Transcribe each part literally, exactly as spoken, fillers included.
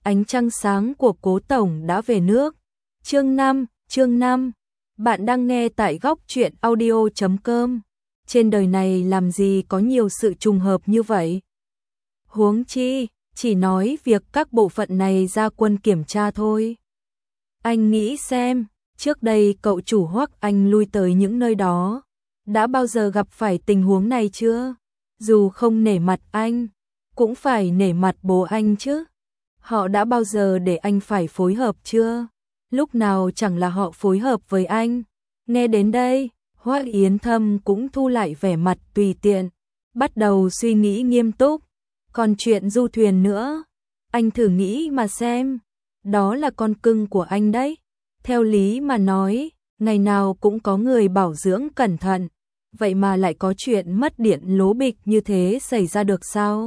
ánh trăng sáng của Cố tổng đã về nước. Chương năm, chương năm. Bạn đang nghe tại góc truyện audio chấm com. Trên đời này làm gì có nhiều sự trùng hợp như vậy? Huống chi, chỉ nói việc các bộ phận này ra quân kiểm tra thôi. Anh nghĩ xem, trước đây cậu chủ Hoắc Anh lui tới những nơi đó, đã bao giờ gặp phải tình huống này chưa? Dù không nể mặt anh, cũng phải nể mặt bố anh chứ. Họ đã bao giờ để anh phải phối hợp chưa? Lúc nào chẳng là họ phối hợp với anh. Nghe đến đây, Hoắc Yến Thâm cũng thu lại vẻ mặt tùy tiện, bắt đầu suy nghĩ nghiêm túc. Còn chuyện du thuyền nữa, anh thử nghĩ mà xem, đó là con cưng của anh đấy. Theo lý mà nói, ngày nào cũng có người bảo dưỡng cẩn thận, vậy mà lại có chuyện mất điện lố bịch như thế xảy ra được sao?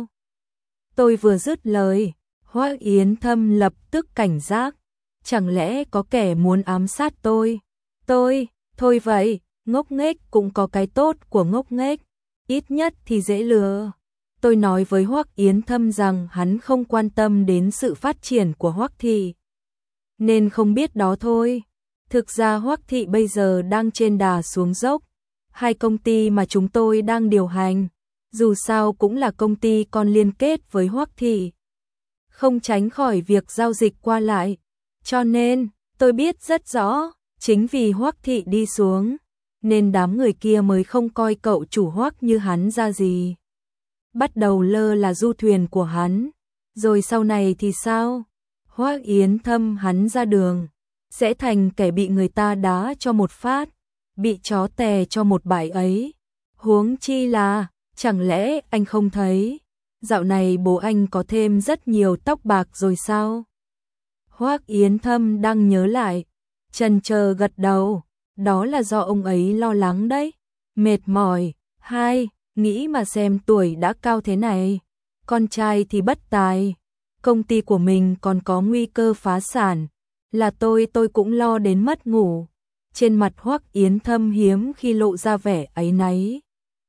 Tôi vừa dứt lời, Hoắc Yến Thâm lập tức cảnh giác, chẳng lẽ có kẻ muốn ám sát tôi? Tôi, thôi vậy, ngốc nghếch cũng có cái tốt của ngốc nghếch, ít nhất thì dễ lừa. Tôi nói với Hoắc Yến Thâm rằng hắn không quan tâm đến sự phát triển của Hoắc thị, nên không biết đó thôi. Thực ra Hoắc thị bây giờ đang trên đà xuống dốc. Hai công ty mà chúng tôi đang điều hành, dù sao cũng là công ty con liên kết với Hoắc thị, không tránh khỏi việc giao dịch qua lại. Cho nên, tôi biết rất rõ, chính vì Hoắc thị đi xuống, nên đám người kia mới không coi cậu chủ Hoắc như hắn ra gì. Bắt đầu lơ là du thuyền của hắn, rồi sau này thì sao? Hoắc Yến Thâm hắn ra đường, sẽ thành kẻ bị người ta đá cho một phát, bị chó tè cho một bãi ấy. Huống chi là, chẳng lẽ anh không thấy, dạo này bố anh có thêm rất nhiều tóc bạc rồi sao? Hoắc Yến Thâm đang nhớ lại, chần chờ gật đầu, đó là do ông ấy lo lắng đấy, mệt mỏi. Hai, nghĩ mà xem tuổi đã cao thế này, con trai thì bất tài, công ty của mình còn có nguy cơ phá sản, là tôi tôi cũng lo đến mất ngủ. Trên mặt Hoắc Yến Thâm hiếm khi lộ ra vẻ áy náy.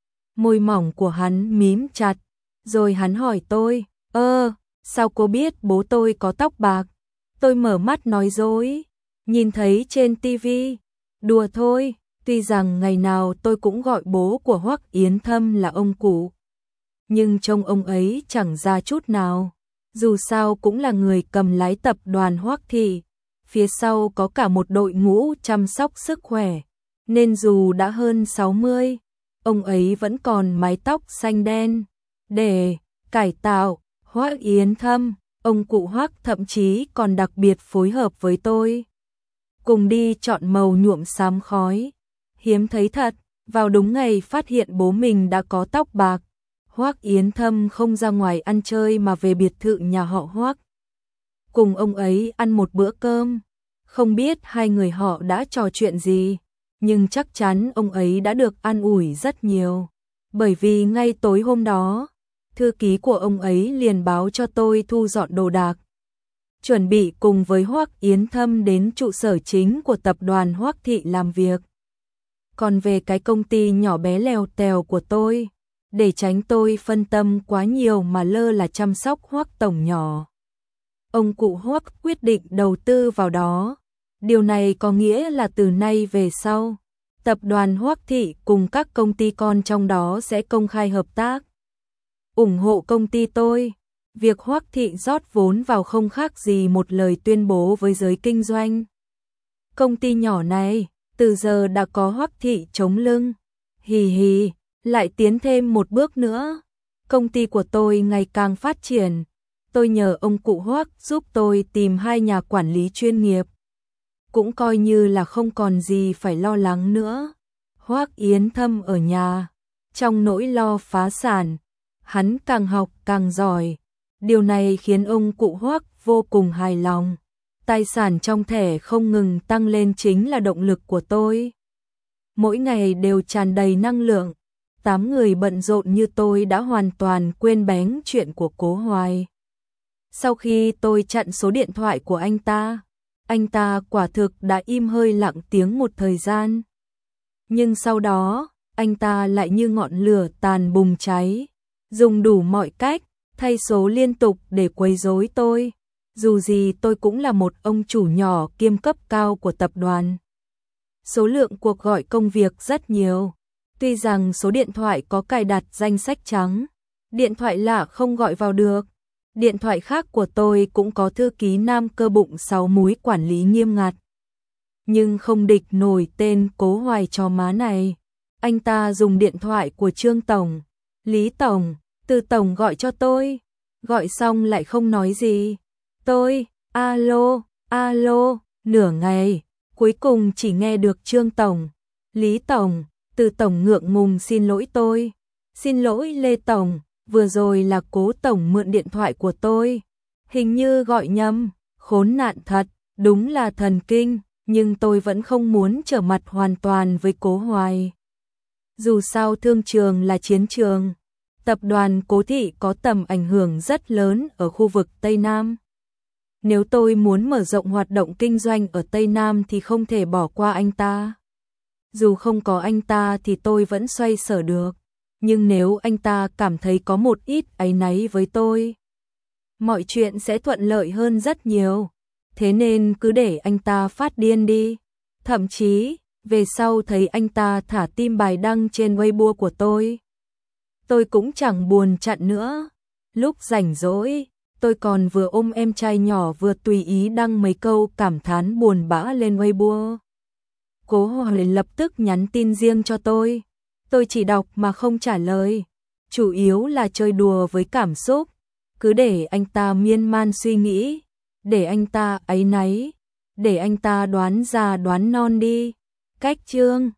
Môi mỏng của hắn mím chặt, rồi hắn hỏi tôi, ơ, sao cô biết bố tôi có tóc bạc? Tôi mở mắt nói dối, nhìn thấy trên tivi, đùa thôi. Tuy rằng ngày nào tôi cũng gọi bố của Hoắc Yến Thâm là ông cụ, nhưng trông ông ấy chẳng ra chút nào. Dù sao cũng là người cầm lái tập đoàn Hoắc thị, phía sau có cả một đội ngũ chăm sóc sức khỏe, nên dù đã hơn sáu mươi, ông ấy vẫn còn mái tóc xanh đen. Để cải tạo Hoắc Yến Thâm, ông cụ Hoắc thậm chí còn đặc biệt phối hợp với tôi, cùng đi chọn màu nhuộm xám khói. Hiếm thấy thật, vào đúng ngày phát hiện bố mình đã có tóc bạc, Hoắc Yến Thâm không ra ngoài ăn chơi mà về biệt thự nhà họ Hoắc, cùng ông ấy ăn một bữa cơm. Không biết hai người họ đã trò chuyện gì, nhưng chắc chắn ông ấy đã được an ủi rất nhiều, bởi vì ngay tối hôm đó, thư ký của ông ấy liền báo cho tôi thu dọn đồ đạc, chuẩn bị cùng với Hoắc Yến Thâm đến trụ sở chính của tập đoàn Hoắc thị làm việc. Còn về cái công ty nhỏ bé lèo tèo của tôi, để tránh tôi phân tâm quá nhiều mà lơ là chăm sóc Hoắc tổng nhỏ, ông cụ Hoắc quyết định đầu tư vào đó. Điều này có nghĩa là từ nay về sau, tập đoàn Hoắc thị cùng các công ty con trong đó sẽ công khai hợp tác, ủng hộ công ty tôi. Việc Hoắc thị rót vốn vào không khác gì một lời tuyên bố với giới kinh doanh. Công ty nhỏ này, từ giờ đã có Hoắc thị chống lưng. Hì hì, lại tiến thêm một bước nữa. Công ty của tôi ngày càng phát triển. Tôi nhờ ông cụ Hoắc giúp tôi tìm hai nhà quản lý chuyên nghiệp, cũng coi như là không còn gì phải lo lắng nữa. Hoắc Yến Thâm ở nhà, trong nỗi lo phá sản, hắn càng học càng giỏi. Điều này khiến ông cụ Hoắc vô cùng hài lòng. Tài sản trong thẻ không ngừng tăng lên chính là động lực của tôi. Mỗi ngày đều tràn đầy năng lượng. Tám người bận rộn như tôi đã hoàn toàn quên bén chuyện của Cố Hoài. Sau khi tôi chặn số điện thoại của anh ta, anh ta quả thực đã im hơi lặng tiếng một thời gian. Nhưng sau đó, anh ta lại như ngọn lửa tàn bùng cháy, dùng đủ mọi cách, thay số liên tục để quấy rối tôi. Dù gì tôi cũng là một ông chủ nhỏ kiêm cấp cao của tập đoàn. Số lượng cuộc gọi công việc rất nhiều. Tuy rằng số điện thoại có cài đặt danh sách trắng, điện thoại lạ không gọi vào được. Điện thoại khác của tôi cũng có thư ký nam cơ bụng sáu múi quản lý nghiêm ngặt. Nhưng không địch nổi tên Cố Hoài chó má này. Anh ta dùng điện thoại của Trương Tổng, Lý Tổng, Từ Tổng gọi cho tôi. Gọi xong lại không nói gì. Tôi, alo, alo, nửa ngày. Cuối cùng chỉ nghe được Trương Tổng, Lý Tổng, Từ Tổng ngượng ngùng xin lỗi tôi. Xin lỗi Lê Tổng, vừa rồi là Cố Tổng mượn điện thoại của tôi. Hình như gọi nhầm, khốn nạn thật, đúng là thần kinh, nhưng tôi vẫn không muốn trở mặt hoàn toàn với Cố Hoài. Dù sao thương trường là chiến trường, tập đoàn Cố Thị có tầm ảnh hưởng rất lớn ở khu vực Tây Nam. Nếu tôi muốn mở rộng hoạt động kinh doanh ở Tây Nam thì không thể bỏ qua anh ta. Dù không có anh ta thì tôi vẫn xoay sở được, nhưng nếu anh ta cảm thấy có một ít áy náy với tôi, mọi chuyện sẽ thuận lợi hơn rất nhiều. Thế nên cứ để anh ta phát điên đi. Thậm chí, về sau thấy anh ta thả tim bài đăng trên Weibo của tôi, tôi cũng chẳng buồn chặn nữa. Lúc rảnh rỗi, tôi còn vừa ôm em trai nhỏ vừa tùy ý đăng mấy câu cảm thán buồn bã lên Weibo. Cố Hoài lập tức nhắn tin riêng cho tôi. Tôi chỉ đọc mà không trả lời. Chủ yếu là chơi đùa với cảm xúc. Cứ để anh ta miên man suy nghĩ. Để anh ta áy náy. Để anh ta đoán già đoán non đi. Cách chương